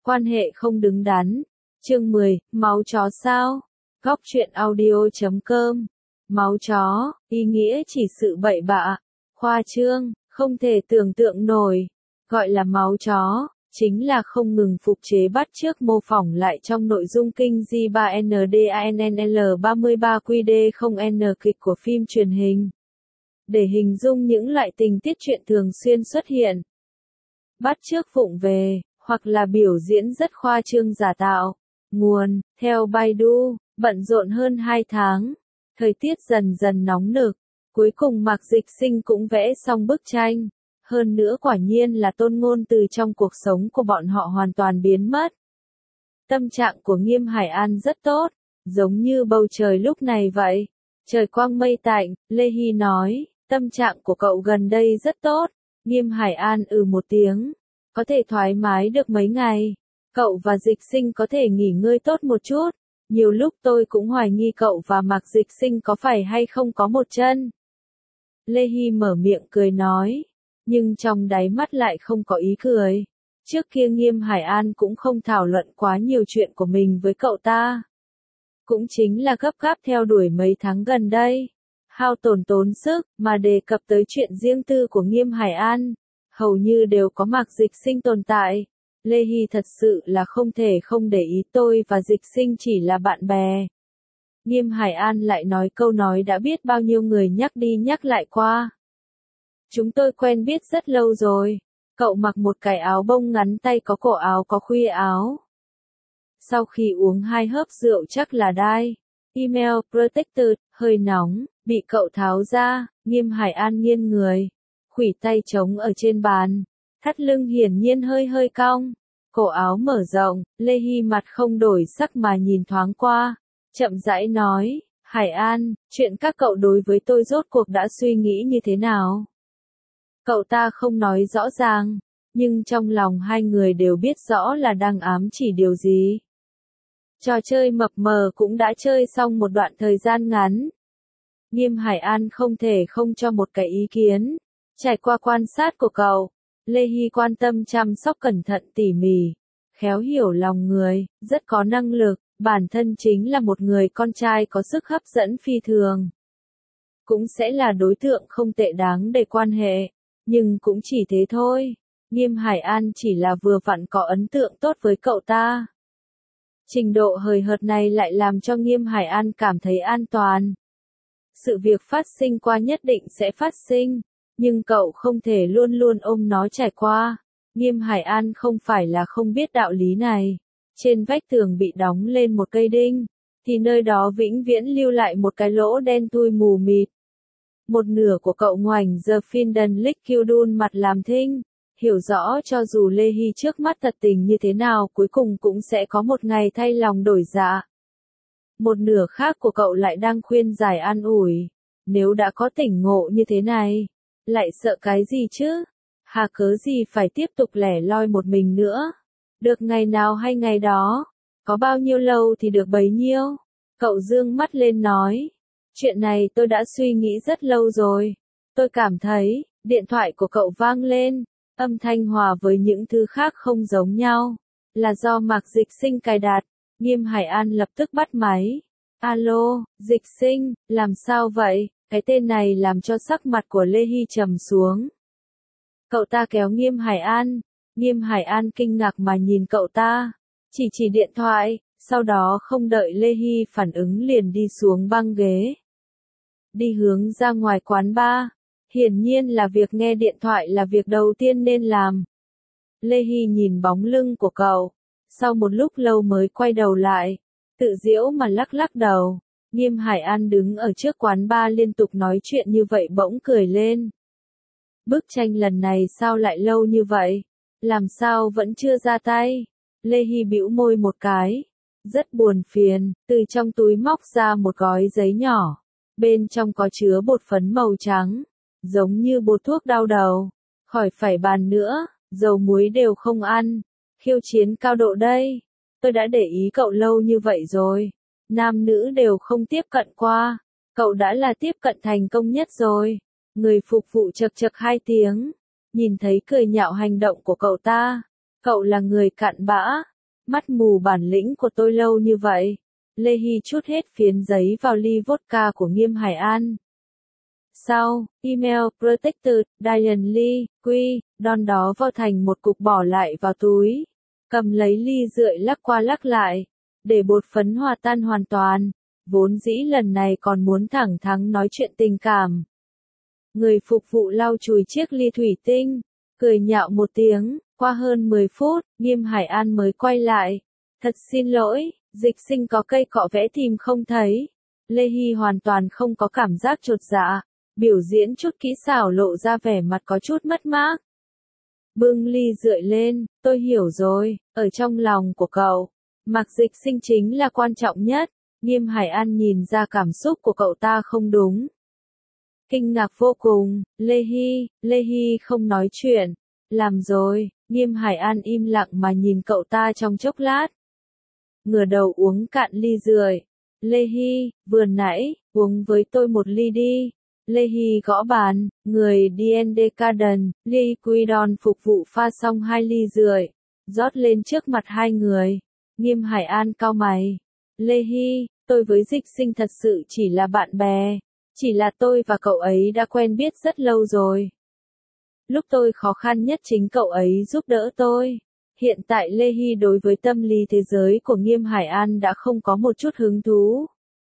Quan hệ không đứng đắn. Chương 10, máu chó sao? Góc truyện audio.com. Máu chó, ý nghĩa chỉ sự bậy bạ, khoa trương, không thể tưởng tượng nổi. Gọi là máu chó, chính là không ngừng phục chế bắt chước mô phỏng lại trong nội dung kinh J3NDANNL33QD0N kịch của phim truyền hình. Để hình dung những loại tình tiết truyện thường xuyên xuất hiện. Bắt chước vụng về, hoặc là biểu diễn rất khoa trương giả tạo. Nguồn, theo Baidu, bận rộn hơn 2 tháng. Thời tiết dần dần nóng nực. Cuối cùng Mạc Dịch Sinh cũng vẽ xong bức tranh. Hơn nữa quả nhiên là Tôn Ngôn từ trong cuộc sống của bọn họ hoàn toàn biến mất. Tâm trạng của Nghiêm Hải An rất tốt, giống như bầu trời lúc này vậy. Trời quang mây tạnh, Lê Hy nói, tâm trạng của cậu gần đây rất tốt. Nghiêm Hải An một tiếng, có thể thoải mái được mấy ngày. Cậu và Dịch Sinh có thể nghỉ ngơi tốt một chút. Nhiều lúc tôi cũng hoài nghi cậu và Mạc Dịch Sinh có phải hay không có một chân. Lê Hy mở miệng cười nói, nhưng trong đáy mắt lại không có ý cười. Trước kia Nghiêm Hải An cũng không thảo luận quá nhiều chuyện của mình với cậu ta. Cũng chính là gấp gáp theo đuổi mấy tháng gần đây. Hao tổn sức, mà đề cập tới chuyện riêng tư của Nghiêm Hải An. Hầu như đều có Mạc Dịch Sinh tồn tại. Lê Hy thật sự là không thể không để ý tôi và Dịch Sinh chỉ là bạn bè. Nghiêm Hải An lại nói câu nói đã biết bao nhiêu người nhắc đi nhắc lại qua. Chúng tôi quen biết rất lâu rồi. Cậu mặc một cái áo bông ngắn tay có cổ áo có khuy áo. Sau khi uống 2 hớp rượu chắc là đai. Email Protector, hơi nóng, bị cậu tháo ra. Nghiêm Hải An nghiêng người. Khuỷu tay trống ở trên bàn. Thắt lưng hiển nhiên hơi cong. Cổ áo mở rộng, Lê Hy mặt không đổi sắc mà nhìn thoáng qua. Chậm rãi nói, Hải An, chuyện các cậu đối với tôi rốt cuộc đã suy nghĩ như thế nào? Cậu ta không nói rõ ràng, nhưng trong lòng hai người đều biết rõ là đang ám chỉ điều gì. Trò chơi mập mờ cũng đã chơi xong một đoạn thời gian ngắn. Nghiêm Hải An không thể không cho một cái ý kiến. Trải qua quan sát của cậu, Lê Hy quan tâm chăm sóc cẩn thận tỉ mỉ, khéo hiểu lòng người, rất có năng lực, bản thân chính là một người con trai có sức hấp dẫn phi thường. Cũng sẽ là đối tượng không tệ đáng để quan hệ, nhưng cũng chỉ thế thôi. Nghiêm Hải An chỉ là vừa vặn có ấn tượng tốt với cậu ta. Trình độ hời hợt này lại làm cho Nghiêm Hải An cảm thấy an toàn. Sự việc phát sinh qua nhất định sẽ phát sinh. Nhưng cậu không thể luôn luôn ôm nó trải qua. Nghiêm Hải An không phải là không biết đạo lý này. Trên vách tường bị đóng lên một cây đinh, thì nơi đó vĩnh viễn lưu lại một cái lỗ đen thui mù mịt. Một nửa của cậu ngoảnh giờ Finden Lickildun mặt làm thinh, hiểu rõ cho dù Lê Hy trước mắt thật tình như thế nào cuối cùng cũng sẽ có một ngày thay lòng đổi dạ. Một nửa khác của cậu lại đang khuyên giải an ủi. Nếu đã có tỉnh ngộ như thế này, lại sợ cái gì chứ? Hà cớ gì phải tiếp tục lẻ loi một mình nữa? Được ngày nào hay ngày đó, có bao nhiêu lâu thì được bấy nhiêu. Cậu dương mắt lên nói, chuyện này tôi đã suy nghĩ rất lâu rồi. Tôi cảm thấy, điện thoại của cậu vang lên, âm thanh hòa với những thứ khác không giống nhau. Là do Mạc Dịch Sinh cài đặt. Nghiêm Hải An lập tức bắt máy. Alo, Dịch Sinh, làm sao vậy? Cái tên này làm cho sắc mặt của Lê Hy trầm xuống. Cậu ta kéo Nghiêm Hải An. Nghiêm Hải An kinh ngạc mà nhìn cậu ta. Chỉ điện thoại, sau đó không đợi Lê Hy phản ứng liền đi xuống băng ghế. Đi hướng ra ngoài quán bar. Hiển nhiên là việc nghe điện thoại là việc đầu tiên nên làm. Lê Hy nhìn bóng lưng của cậu. Sau một lúc lâu mới quay đầu lại. Tự giễu mà lắc đầu. Nghiêm Hải An đứng ở trước quán bar liên tục nói chuyện như vậy bỗng cười lên. Bức tranh lần này sao lại lâu như vậy? Làm sao vẫn chưa ra tay? Lê Hy bĩu môi một cái. Rất buồn phiền, từ trong túi móc ra một gói giấy nhỏ. Bên trong có chứa bột phấn màu trắng. Giống như bột thuốc đau đầu. Khỏi phải bàn nữa, dầu muối đều không ăn. Khiêu chiến cao độ đây. Tôi đã để ý cậu lâu như vậy rồi. Nam nữ đều không tiếp cận qua. Cậu đã là tiếp cận thành công nhất rồi. Người phục vụ chật 2 tiếng. Nhìn thấy cười nhạo hành động của cậu ta. Cậu là người cặn bã. Mắt mù bản lĩnh của tôi lâu như vậy. Lê Hy trút hết phiến giấy vào ly vodka của Nghiêm Hải An. Sau, email Protected, Diane Lee, Quy, đòn đó vào thành một cục bỏ lại vào túi. Cầm lấy ly rượi lắc qua lắc lại. Để bột phấn hòa tan hoàn toàn. Vốn dĩ lần này còn muốn thẳng thắn nói chuyện tình cảm. Người phục vụ lau chùi chiếc ly thủy tinh. Cười nhạo một tiếng. Qua hơn 10 phút, Nghiêm Hải An mới quay lại. Thật xin lỗi, Dịch Sinh có cây cọ vẽ tìm không thấy. Lê Hy hoàn toàn không có cảm giác chột dạ. Biểu diễn chút kỹ xảo lộ ra vẻ mặt có chút mất mát. Bưng ly rượi lên, tôi hiểu rồi, ở trong lòng của cậu, Mạc Dịch Sinh chính là quan trọng nhất. Nghiêm Hải An nhìn ra cảm xúc của cậu ta không đúng. Kinh ngạc vô cùng, Lê Hy không nói chuyện. Làm rồi, Nghiêm Hải An im lặng mà nhìn cậu ta trong chốc lát. Ngửa đầu uống cạn ly rượi. Lê Hy, vừa nãy, uống với tôi một ly đi. Lê Hy gõ bàn, người D&D Garden, Lee Quidon phục vụ pha xong 2 ly rượi, rót lên trước mặt hai người. Nghiêm Hải An cau mày. Lê Hy, tôi với Dịch Sinh thật sự chỉ là bạn bè. Chỉ là tôi và cậu ấy đã quen biết rất lâu rồi. Lúc tôi khó khăn nhất chính cậu ấy giúp đỡ tôi. Hiện tại Lê Hy đối với tâm lý thế giới của Nghiêm Hải An đã không có một chút hứng thú.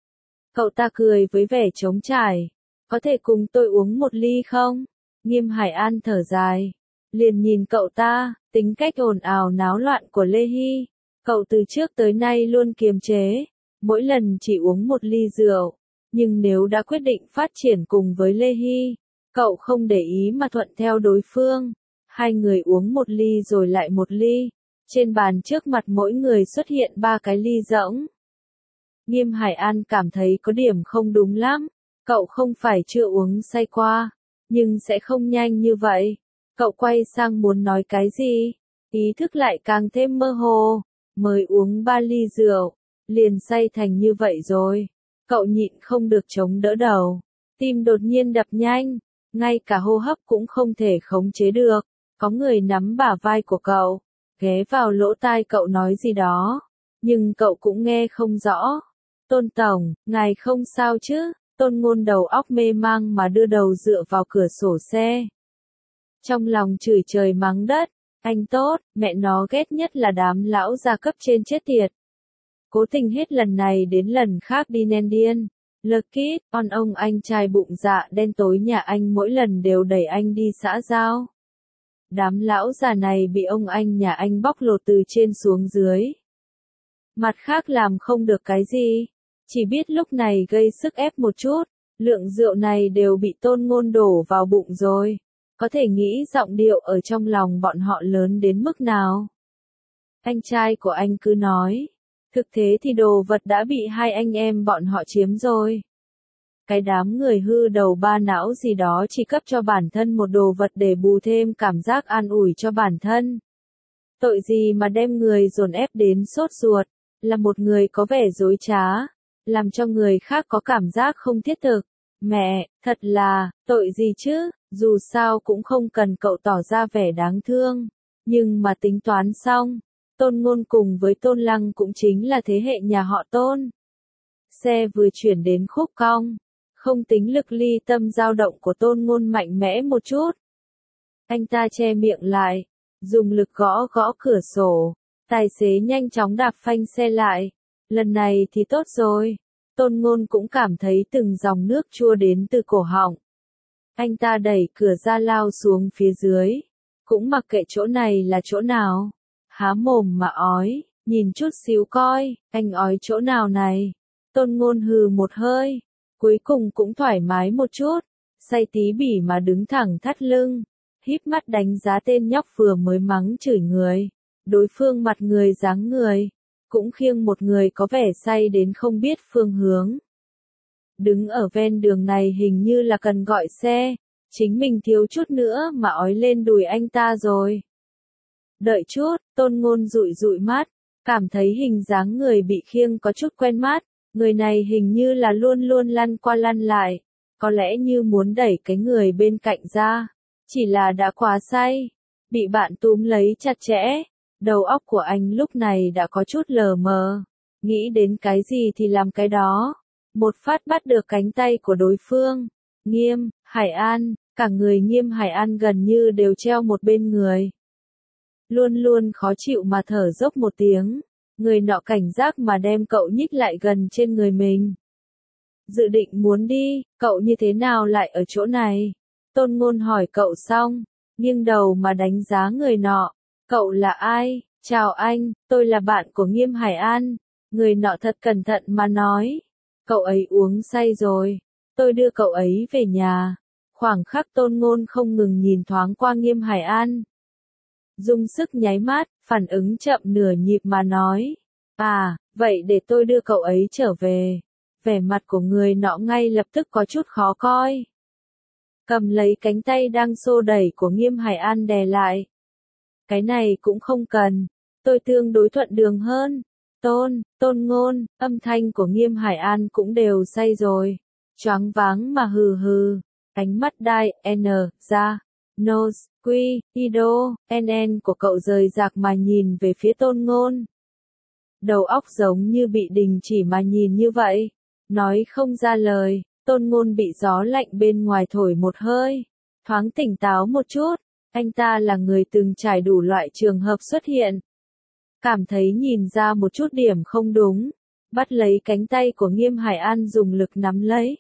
Cậu ta cười với vẻ trống trải. Có thể cùng tôi uống một ly không? Nghiêm Hải An thở dài. Liền nhìn cậu ta, tính cách ồn ào náo loạn của Lê Hy. Cậu từ trước tới nay luôn kiềm chế. Mỗi lần chỉ uống một ly rượu. Nhưng nếu đã quyết định phát triển cùng với Lê Hy, cậu không để ý mà thuận theo đối phương. Hai người uống một ly rồi lại một ly. Trên bàn trước mặt mỗi người xuất hiện 3 cái ly rỗng. Nghiêm Hải An cảm thấy có điểm không đúng lắm. Cậu không phải chưa uống say qua, nhưng sẽ không nhanh như vậy. Cậu quay sang muốn nói cái gì, ý thức lại càng thêm mơ hồ. Mới uống 3 ly rượu, liền say thành như vậy rồi. Cậu nhịn không được chống đỡ đầu, tim đột nhiên đập nhanh, ngay cả hô hấp cũng không thể khống chế được. Có người nắm bả vai của cậu, ghé vào lỗ tai cậu nói gì đó, nhưng cậu cũng nghe không rõ. Tôn Tổng, ngài không sao chứ? Tôn Ngôn đầu óc mê mang mà đưa đầu dựa vào cửa sổ xe. Trong lòng chửi trời mắng đất, anh tốt, mẹ nó ghét nhất là đám lão gia cấp trên chết tiệt. Cố tình hết lần này đến lần khác đi nên điên. Lucky, ông anh trai bụng dạ đen tối nhà anh mỗi lần đều đẩy anh đi xã giao. Đám lão già này bị ông anh nhà anh bóc lột từ trên xuống dưới. Mặt khác làm không được cái gì. Chỉ biết lúc này gây sức ép một chút, lượng rượu này đều bị Tôn Ngôn đổ vào bụng rồi. Có thể nghĩ giọng điệu ở trong lòng bọn họ lớn đến mức nào. Anh trai của anh cứ nói, thực tế thì đồ vật đã bị hai anh em bọn họ chiếm rồi. Cái đám người hư đầu ba não gì đó chỉ cấp cho bản thân một đồ vật để bù thêm cảm giác an ủi cho bản thân. Tội gì mà đem người dồn ép đến sốt ruột, là một người có vẻ dối trá. Làm cho người khác có cảm giác không thiết thực. Mẹ, thật là, tội gì chứ, dù sao cũng không cần cậu tỏ ra vẻ đáng thương. Nhưng mà tính toán xong, Tôn Ngôn cùng với Tôn Lăng cũng chính là thế hệ nhà họ Tôn. Xe vừa chuyển đến khúc cong, không tính lực ly tâm dao động của Tôn Ngôn mạnh mẽ một chút. Anh ta che miệng lại, dùng lực gõ gõ cửa sổ, tài xế nhanh chóng đạp phanh xe lại. Lần này thì tốt rồi. Tôn Ngôn cũng cảm thấy từng dòng nước chua đến từ cổ họng. Anh ta đẩy cửa ra lao xuống phía dưới. Cũng mặc kệ chỗ này là chỗ nào. Há mồm mà ói, nhìn chút xíu coi, anh ói chỗ nào này. Tôn Ngôn hừ một hơi. Cuối cùng cũng thoải mái một chút. Say tí bỉ mà đứng thẳng thắt lưng. Híp mắt đánh giá tên nhóc vừa mới mắng chửi người. Đối phương mặt người dáng người. Cũng khiêng một người có vẻ say đến không biết phương hướng. Đứng ở ven đường này hình như là cần gọi xe, chính mình thiếu chút nữa mà ói lên đùi anh ta rồi. Đợi chút, Tôn Ngôn dụi dụi mắt, cảm thấy hình dáng người bị khiêng có chút quen mắt, người này hình như là luôn luôn lăn qua lăn lại, có lẽ như muốn đẩy cái người bên cạnh ra, chỉ là đã quá say, bị bạn túm lấy chặt chẽ. Đầu óc của anh lúc này đã có chút lờ mờ, nghĩ đến cái gì thì làm cái đó. Một phát bắt được cánh tay của đối phương. Nghiêm Hải An, cả người Nghiêm Hải An gần như đều treo một bên người. Luôn luôn khó chịu mà thở dốc một tiếng. Người nọ cảnh giác mà đem cậu nhích lại gần trên người mình. Dự định muốn đi, cậu như thế nào lại ở chỗ này? Tôn Ngôn hỏi cậu xong, nghiêng đầu mà đánh giá người nọ. Cậu là ai? Chào anh, tôi là bạn của Nghiêm Hải An. Người nọ thật cẩn thận mà nói. Cậu ấy uống say rồi. Tôi đưa cậu ấy về nhà. Khoảng khắc Tôn Ngôn không ngừng nhìn thoáng qua Nghiêm Hải An. Dùng sức nháy mắt, phản ứng chậm nửa nhịp mà nói. À, vậy để tôi đưa cậu ấy trở về. Vẻ mặt của người nọ ngay lập tức có chút khó coi. Cầm lấy cánh tay đang xô đẩy của Nghiêm Hải An đè lại. Cái này cũng không cần. Tôi tương đối thuận đường hơn. Tôn Ngôn, âm thanh của Nghiêm Hải An cũng đều say rồi. Choáng váng mà hừ hừ. Ánh mắt đai, N, ra, nose, quy, ido, NN của cậu rời rạc mà nhìn về phía Tôn Ngôn. Đầu óc giống như bị đình chỉ mà nhìn như vậy. Nói không ra lời, Tôn Ngôn bị gió lạnh bên ngoài thổi một hơi. Thoáng tỉnh táo một chút, anh ta là người từng trải đủ loại trường hợp xuất hiện. Cảm thấy nhìn ra một chút điểm không đúng, bắt lấy cánh tay của Nghiêm Hải An dùng lực nắm lấy.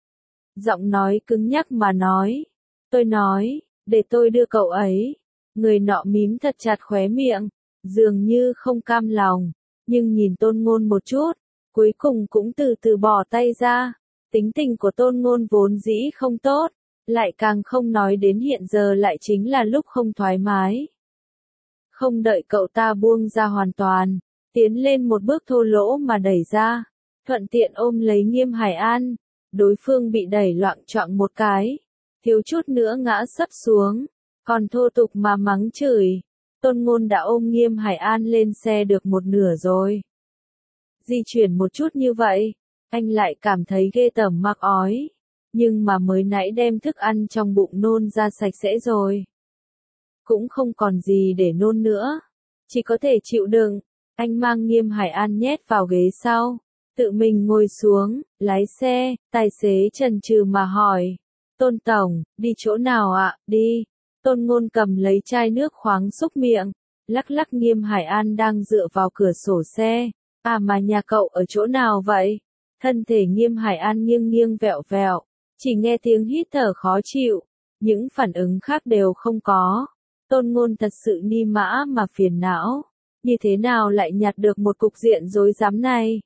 Giọng nói cứng nhắc mà nói. Tôi nói, để tôi đưa cậu ấy. Người nọ mím thật chặt khóe miệng, dường như không cam lòng, nhưng nhìn Tôn Ngôn một chút, cuối cùng cũng từ từ bỏ tay ra. Tính tình của Tôn Ngôn vốn dĩ không tốt, lại càng không nói đến hiện giờ lại chính là lúc không thoải mái. Không đợi cậu ta buông ra hoàn toàn, tiến lên một bước thô lỗ mà đẩy ra, thuận tiện ôm lấy Nghiêm Hải An. Đối phương bị đẩy loạng choạng một cái, thiếu chút nữa ngã sấp xuống, còn thô tục mà mắng chửi. Tôn Ngôn đã ôm Nghiêm Hải An lên xe được một nửa rồi. Di chuyển một chút như vậy, anh lại cảm thấy ghê tởm mắc ói, nhưng mà mới nãy đem thức ăn trong bụng nôn ra sạch sẽ rồi. Cũng không còn gì để nôn nữa, chỉ có thể chịu đựng. Anh mang Nghiêm Hải An nhét vào ghế sau, tự mình ngồi xuống, lái xe. Tài xế chần chừ mà hỏi, Tôn Tổng, đi chỗ nào ạ? Đi. Tôn Ngôn cầm lấy chai nước khoáng xúc miệng, lắc lắc Nghiêm Hải An đang dựa vào cửa sổ xe. À mà nhà cậu ở chỗ nào vậy? Thân thể Nghiêm Hải An nghiêng nghiêng vẹo vẹo, chỉ nghe tiếng hít thở khó chịu, những phản ứng khác đều không có. Tôn Ngôn thật sự ni mã mà phiền não, như thế nào lại nhặt được một cục diện rối rắm này?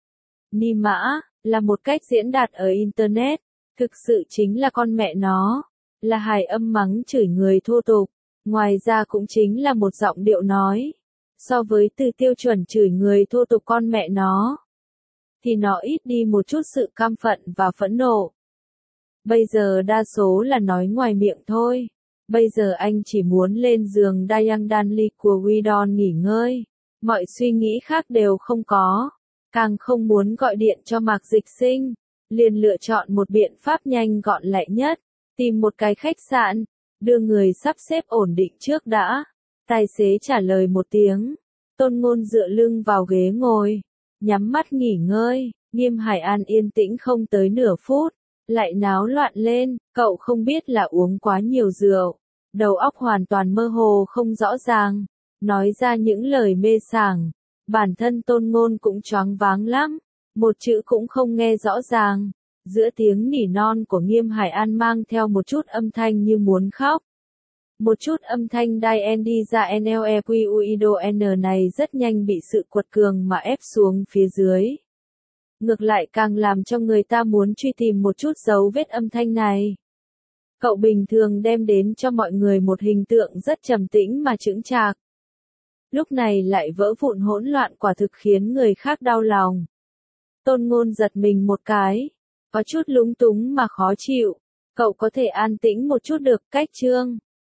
Ni mã là một cách diễn đạt ở Internet, thực sự chính là con mẹ nó, là hài âm mắng chửi người thô tục, ngoài ra cũng chính là một giọng điệu nói. So với từ tiêu chuẩn chửi người thô tục con mẹ nó, thì nó ít đi một chút sự căm phẫn và phẫn nộ. Bây giờ đa số là nói ngoài miệng thôi. Bây giờ anh chỉ muốn lên giường Dayang Danli của Widon nghỉ ngơi. Mọi suy nghĩ khác đều không có. Càng không muốn gọi điện cho Mạc Dịch Sinh. Liền lựa chọn một biện pháp nhanh gọn lẹ nhất. Tìm một cái khách sạn. Đưa người sắp xếp ổn định trước đã. Tài xế trả lời một tiếng. Tôn Ngôn dựa lưng vào ghế ngồi. Nhắm mắt nghỉ ngơi. Nghiêm Hải An yên tĩnh không tới nửa phút. Lại náo loạn lên. Cậu không biết là uống quá nhiều rượu. Đầu óc hoàn toàn mơ hồ không rõ ràng. Nói ra những lời mê sảng. Bản thân Tôn Ngôn cũng choáng váng lắm. Một chữ cũng không nghe rõ ràng. Giữa tiếng nỉ non của Nghiêm Hải An mang theo một chút âm thanh như muốn khóc. Một chút âm thanh đai N đi ra NLEQUIDO N này rất nhanh bị sự quật cường mà ép xuống phía dưới. Ngược lại càng làm cho người ta muốn truy tìm một chút dấu vết âm thanh này. Cậu bình thường đem đến cho mọi người một hình tượng rất trầm tĩnh mà chững chạc. Lúc này lại vỡ vụn hỗn loạn quả thực khiến người khác đau lòng. Tôn Ngôn giật mình một cái, có chút lúng túng mà khó chịu. Cậu có thể an tĩnh một chút được, cách chương.